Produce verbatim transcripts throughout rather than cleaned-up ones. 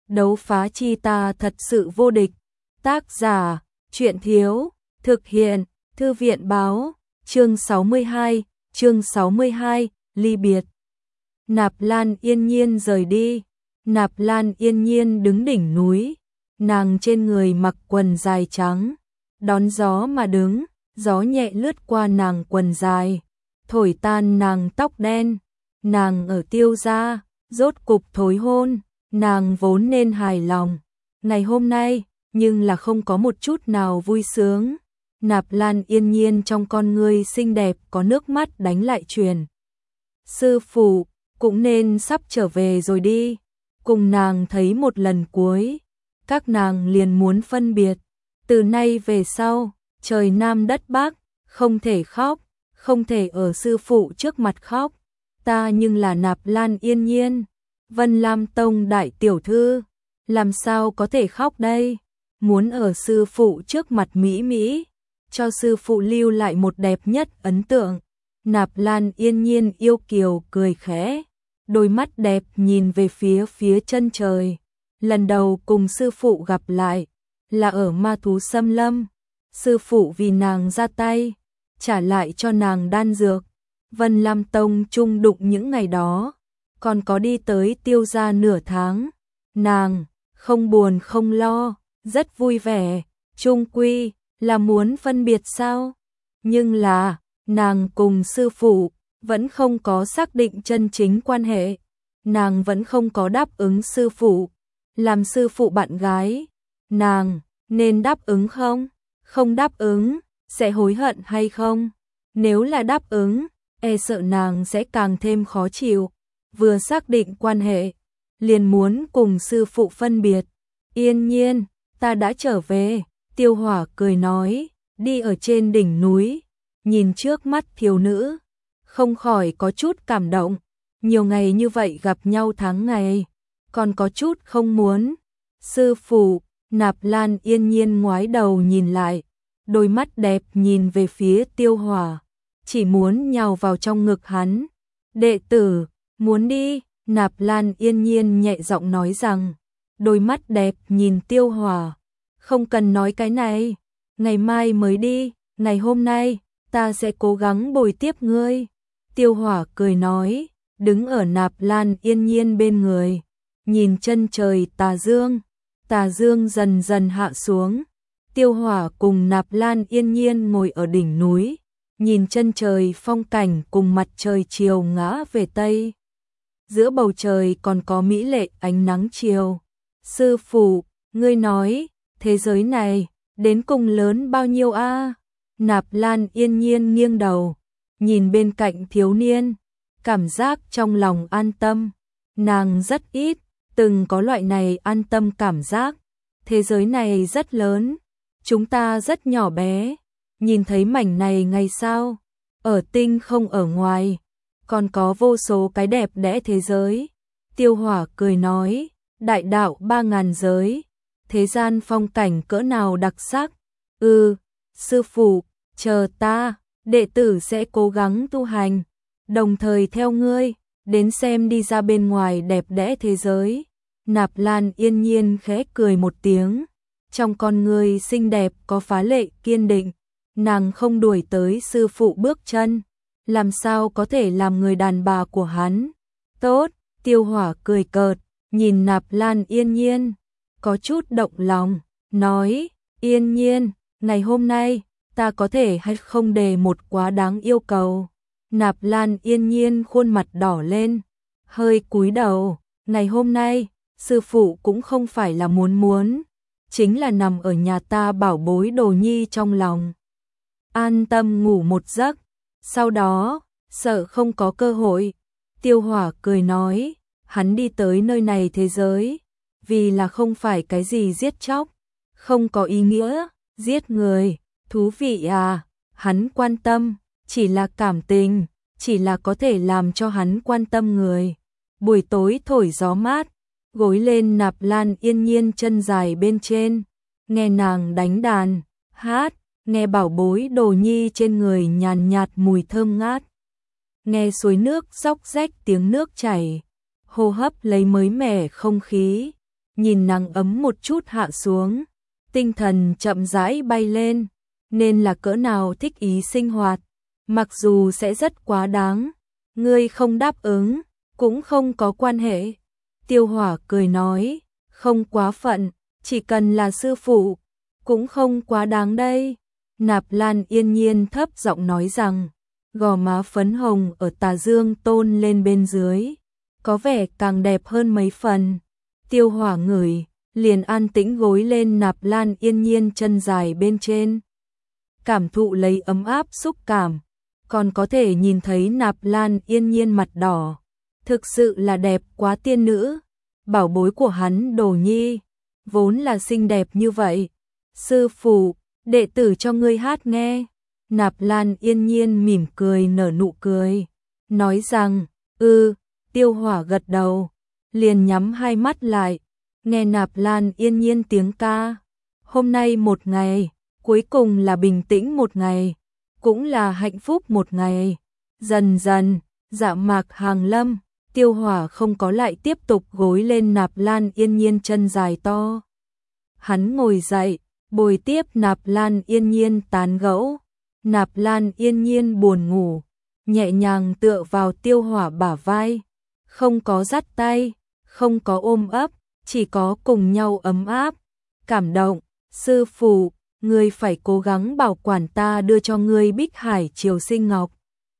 đấu phá chi ta thật sự vô địch. Tác giả, truyện thiếu, thực hiện, thư viện báo, chương sáu mươi hai, chương sáu mươi hai, ly biệt. Nạp Lan Yên Nhiên rời đi, Nạp Lan Yên Nhiên đứng đỉnh núi, nàng trên người mặc quần dài trắng, đón gió mà đứng, gió nhẹ lướt qua nàng quần dài, thổi tan nàng tóc đen, nàng ở Tiêu gia, rốt cục thối hôn, nàng vốn nên hài lòng. Ngày hôm nay, nhưng là không có một chút nào vui sướng. Nạp Lan Yên Nhiên trong con ngươi xinh đẹp có nước mắt đánh lại truyền. Sư phụ, cũng nên sắp trở về rồi đi. Cùng nàng thấy một lần cuối, các nàng liền muốn phân biệt. Từ nay về sau, trời Nam đất Bắc, không thể khóc, không thể ở sư phụ trước mặt khóc. Ta nhưng là Nạp Lan Yên Nhiên, Vân Lam Tông đại tiểu thư, làm sao có thể khóc đây? Muốn ở sư phụ trước mặt mỹ mỹ, cho sư phụ lưu lại một đẹp nhất ấn tượng. Nạp Lan Yên Nhiên yêu kiều cười khẽ, đôi mắt đẹp nhìn về phía phía chân trời. Lần đầu cùng sư phụ gặp lại là ở Ma Thú Xâm Lâm, sư phụ vì nàng ra tay, trả lại cho nàng đan dược. Vân Lam Tông chung đụng những ngày đó, còn có đi tới Tiêu gia nửa tháng, nàng không buồn không lo, rất vui vẻ. Chung quy là muốn phân biệt sao? Nhưng là nàng cùng sư phụ vẫn không có xác định chân chính quan hệ, nàng vẫn không có đáp ứng sư phụ làm sư phụ bạn gái. Nàng nên đáp ứng không? Không đáp ứng sẽ hối hận hay không? Nếu là đáp ứng, e sợ nàng sẽ càng thêm khó chịu. Vừa xác định quan hệ, liền muốn cùng sư phụ phân biệt. Yên Nhiên, ta đã trở về. Tiêu Hỏa cười nói, đi ở trên đỉnh núi, nhìn trước mắt thiếu nữ, không khỏi có chút cảm động. Nhiều ngày như vậy gặp nhau tháng ngày, còn có chút không muốn. Sư phụ, Nạp Lan Yên Nhiên ngoái đầu nhìn lại, đôi mắt đẹp nhìn về phía Tiêu Hỏa, chỉ muốn nhào vào trong ngực hắn. Đệ tử, muốn đi. Nạp Lan Yên Nhiên nhẹ giọng nói rằng, đôi mắt đẹp nhìn Tiêu Hỏa, không cần nói cái này, ngày mai mới đi, ngày hôm nay, ta sẽ cố gắng bồi tiếp ngươi. Tiêu Hỏa cười nói, đứng ở Nạp Lan Yên Nhiên bên người, nhìn chân trời tà dương, tà dương dần dần hạ xuống. Tiêu Hỏa cùng Nạp Lan Yên Nhiên ngồi ở đỉnh núi, nhìn chân trời phong cảnh cùng mặt trời chiều ngã về Tây. Giữa bầu trời còn có mỹ lệ ánh nắng chiều. Sư phụ, ngươi nói, thế giới này, đến cùng lớn bao nhiêu a? À? Nạp Lan Yên Nhiên nghiêng đầu, nhìn bên cạnh thiếu niên, cảm giác trong lòng an tâm. Nàng rất ít, từng có loại này an tâm cảm giác. Thế giới này rất lớn, chúng ta rất nhỏ bé, nhìn thấy mảnh này ngày sao, ở tinh không ở ngoài, còn có vô số cái đẹp đẽ thế giới. Tiêu Hỏa cười nói, đại đạo ba ngàn giới, thế gian phong cảnh cỡ nào đặc sắc. Ừ, sư phụ, chờ ta, đệ tử sẽ cố gắng tu hành, đồng thời theo ngươi, đến xem đi ra bên ngoài đẹp đẽ thế giới. Nạp Lan Yên Nhiên khẽ cười một tiếng, trong con ngươi xinh đẹp có phá lệ kiên định. Nàng không đuổi tới sư phụ bước chân, làm sao có thể làm người đàn bà của hắn. Tốt. Tiêu Hỏa cười cợt, nhìn Nạp Lan Yên Nhiên, có chút động lòng, nói, Yên Nhiên, ngày hôm nay, ta có thể hay không đề một quá đáng yêu cầu. Nạp Lan Yên Nhiên khuôn mặt đỏ lên, hơi cúi đầu, ngày hôm nay, sư phụ cũng không phải là muốn muốn, chính là nằm ở nhà ta bảo bối đồ nhi trong lòng. An tâm ngủ một giấc, sau đó, sợ không có cơ hội. Tiêu Hỏa cười nói, hắn đi tới nơi này thế giới, vì là không phải cái gì giết chóc, không có ý nghĩa, giết người, thú vị à, hắn quan tâm, chỉ là cảm tình, chỉ là có thể làm cho hắn quan tâm người. Buổi tối thổi gió mát, gối lên Nạp Lan Yên Nhiên chân dài bên trên, nghe nàng đánh đàn, hát, nghe bảo bối đồ nhi trên người nhàn nhạt mùi thơm ngát. Nghe suối nước róc rách tiếng nước chảy, hô hấp lấy mới mẻ không khí, nhìn nắng ấm một chút hạ xuống, tinh thần chậm rãi bay lên, nên là cỡ nào thích ý sinh hoạt, mặc dù sẽ rất quá đáng, ngươi không đáp ứng, cũng không có quan hệ. Tiêu Hỏa cười nói, không quá phận, chỉ cần là sư phụ, cũng không quá đáng đây. Nạp Lan yên nhiên thấp giọng nói rằng, gò má phấn hồng ở tà dương tôn lên bên dưới, có vẻ càng đẹp hơn mấy phần. Tiêu Hỏa ngửi, liền an tĩnh gối lên Nạp Lan yên nhiên chân dài bên trên. Cảm thụ lấy ấm áp xúc cảm, còn có thể nhìn thấy Nạp Lan yên nhiên mặt đỏ. Thực sự là đẹp quá tiên nữ, bảo bối của hắn Đồ Nhi, vốn là xinh đẹp như vậy. Sư phụ, đệ tử cho ngươi hát nghe. Nạp Lan yên nhiên mỉm cười nở nụ cười, nói rằng, ư, Tiêu Hỏa gật đầu, liền nhắm hai mắt lại, nghe Nạp Lan yên nhiên tiếng ca. Hôm nay một ngày, cuối cùng là bình tĩnh một ngày, cũng là hạnh phúc một ngày. Dần dần, dạ mạc hàng lâm, Tiêu Hỏa không có lại tiếp tục gối lên Nạp Lan yên nhiên chân dài to. Hắn ngồi dậy, bồi tiếp Nạp Lan yên nhiên tán gẫu. Nạp Lan yên nhiên buồn ngủ, nhẹ nhàng tựa vào Tiêu Hỏa bả vai, không có dắt tay, không có ôm ấp, chỉ có cùng nhau ấm áp. Cảm động, sư phụ, ngươi phải cố gắng bảo quản ta đưa cho ngươi Bích Hải Triều Sinh Ngọc.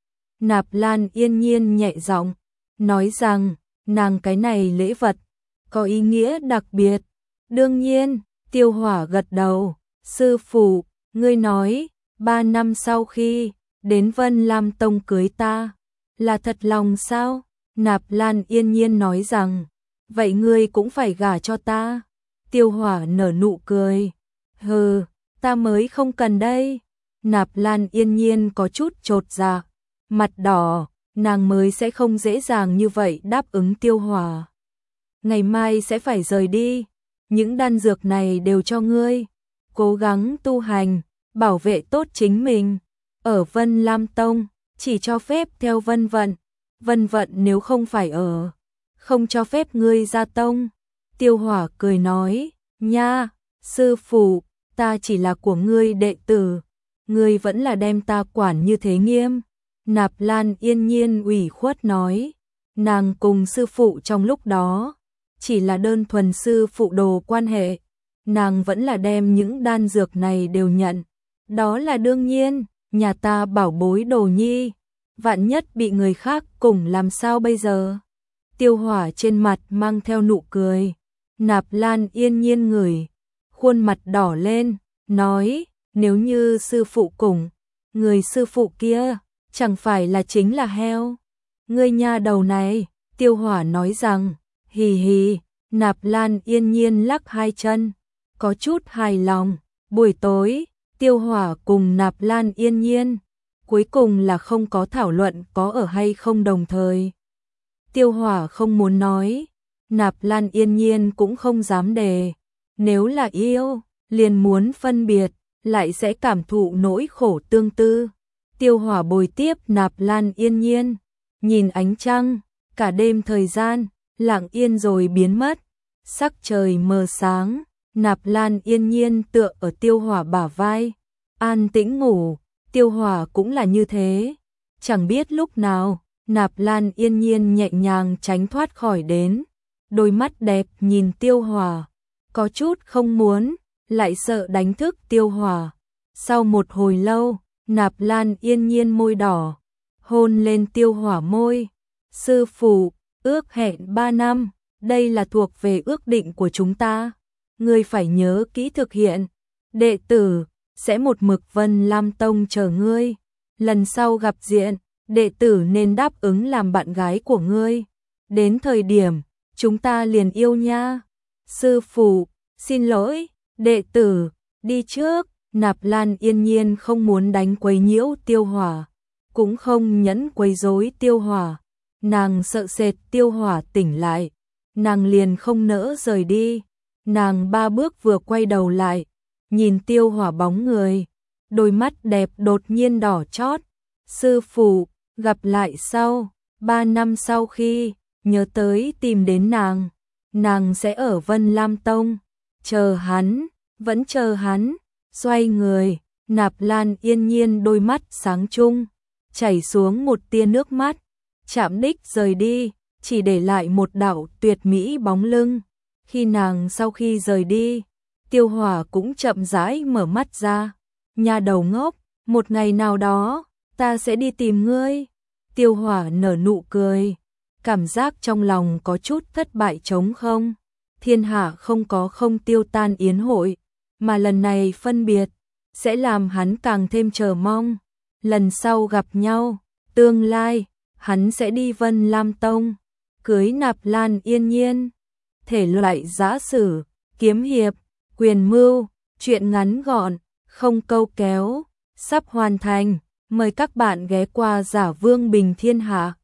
Nạp Lan yên nhiên nhẹ giọng, nói rằng, nàng cái này lễ vật, có ý nghĩa đặc biệt. Đương nhiên, Tiêu Hỏa gật đầu, sư phụ, ngươi nói, ba năm sau khi đến Vân Lam Tông cưới ta, là thật lòng sao? Nạp Lan yên nhiên nói rằng, vậy ngươi cũng phải gả cho ta. Tiêu Hỏa nở nụ cười, hừ, ta mới không cần đây. Nạp Lan yên nhiên có chút chột dạ, mặt đỏ, nàng mới sẽ không dễ dàng như vậy đáp ứng Tiêu Hỏa. Ngày mai sẽ phải rời đi, những đan dược này đều cho ngươi, cố gắng tu hành, bảo vệ tốt chính mình. Ở Vân Lam Tông, chỉ cho phép theo Vân Vận, Vân Vận nếu không phải ở, không cho phép ngươi ra tông. Tiêu Hỏa cười nói, nha, sư phụ, ta chỉ là của ngươi đệ tử, ngươi vẫn là đem ta quản như thế nghiêm. Nạp Lan yên nhiên ủy khuất nói, nàng cùng sư phụ trong lúc đó, chỉ là đơn thuần sư phụ đồ quan hệ, nàng vẫn là đem những đan dược này đều nhận. Đó là đương nhiên, nhà ta bảo bối Đồ Nhi, vạn nhất bị người khác cùng làm sao bây giờ? Tiêu Hỏa trên mặt mang theo nụ cười, Nạp Lan yên nhiên ngửi, khuôn mặt đỏ lên, nói, nếu như sư phụ cùng, người sư phụ kia, chẳng phải là chính là heo? Ngươi nha đầu này, Tiêu Hỏa nói rằng, hì hì. Nạp Lan yên nhiên lắc hai chân, có chút hài lòng. Buổi tối, Tiêu Hỏa cùng Nạp Lan yên nhiên, cuối cùng là không có thảo luận có ở hay không đồng thời. Tiêu Hỏa không muốn nói, Nạp Lan yên nhiên cũng không dám đề. Nếu là yêu, liền muốn phân biệt, lại sẽ cảm thụ nỗi khổ tương tư. Tiêu Hỏa bồi tiếp Nạp Lan yên nhiên, nhìn ánh trăng, cả đêm thời gian, lặng yên rồi biến mất. Sắc trời mờ sáng, Nạp Lan yên nhiên tựa ở Tiêu Hỏa bả vai, an tĩnh ngủ. Tiêu Hỏa cũng là như thế. Chẳng biết lúc nào, Nạp Lan yên nhiên nhẹ nhàng tránh thoát khỏi đến. Đôi mắt đẹp nhìn Tiêu Hỏa, có chút không muốn, lại sợ đánh thức Tiêu Hỏa. Sau một hồi lâu, Nạp Lan yên nhiên môi đỏ, hôn lên Tiêu Hỏa môi. Sư phụ, ước hẹn ba năm, đây là thuộc về ước định của chúng ta. Ngươi phải nhớ kỹ thực hiện. Đệ tử sẽ một mực Vân Lam Tông chờ ngươi. Lần sau gặp diện, đệ tử nên đáp ứng làm bạn gái của ngươi. Đến thời điểm, chúng ta liền yêu nha. Sư phụ, xin lỗi, đệ tử, đi trước. Nạp Lan yên nhiên không muốn đánh quấy nhiễu Tiêu Hỏa, cũng không nhẫn quấy rối Tiêu Hỏa. Nàng sợ sệt Tiêu Hỏa tỉnh lại, nàng liền không nỡ rời đi. Nàng ba bước vừa quay đầu lại, nhìn Tiêu Hỏa bóng người, đôi mắt đẹp đột nhiên đỏ chót. Sư phụ, gặp lại sau, ba năm sau khi, nhớ tới tìm đến nàng. nàng sẽ ở Vân Lam Tông, chờ hắn, vẫn chờ hắn, xoay người, Nạp Lan Yên Nhiên đôi mắt sáng trung, chảy xuống một tia nước mắt, chạm đích rời đi, chỉ để lại một đạo tuyệt mỹ bóng lưng. Khi nàng sau khi rời đi, Tiêu Hỏa cũng chậm rãi mở mắt ra, nhà đầu ngốc, một ngày nào đó, ta sẽ đi tìm ngươi. Tiêu Hỏa nở nụ cười, cảm giác trong lòng có chút thất bại trống không. Thiên hạ không có không tiêu tan yến hội, mà lần này phân biệt, sẽ làm hắn càng thêm chờ mong. Lần sau gặp nhau, tương lai, hắn sẽ đi Vân Lam Tông, cưới Nạp Lan Yên Nhiên. Thể loại giã sử, kiếm hiệp, quyền mưu, truyện ngắn gọn, không câu kéo, sắp hoàn thành. Mời các bạn ghé qua Giả Vương Bình Thiên Hạ.